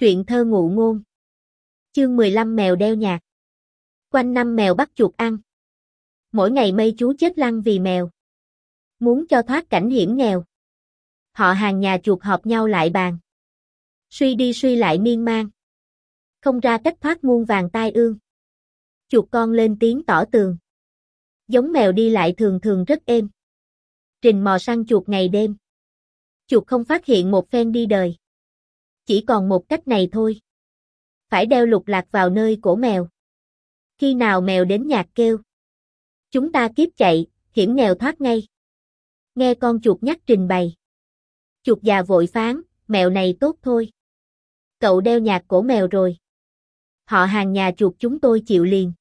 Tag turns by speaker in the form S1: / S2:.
S1: Truyện thơ ngụ ngôn. Chương 15 mèo đeo nhạc. Quanh năm mèo bắt chuột ăn. Mỗi ngày mây chú chết lăn vì mèo. Muốn cho thoát cảnh hiểm nghèo. Họ hàng nhà chuột họp nhau lại bàn. Suy đi suy lại miên man. Không ra cách thoát muôn vàn tai ương. Chuột con lên tiếng tỏ tường. Giống mèo đi lại thường thường rất êm. Rình mò săn chuột ngày đêm. Chuột không phát hiện một phen đi đời. Chỉ còn một cách này thôi. Phải đeo lục lạc vào nơi cổ mèo. Khi nào mèo đến nhạc kêu. Chúng ta kiếp chạy, hiểm nghèo thoát ngay. Nghe con chuột nhắc trình bày. Chuột già vội phán, mèo này tốt thôi. Cậu đeo nhạc cổ mèo rồi. Họ hàng nhà chuột chúng tôi chịu liền.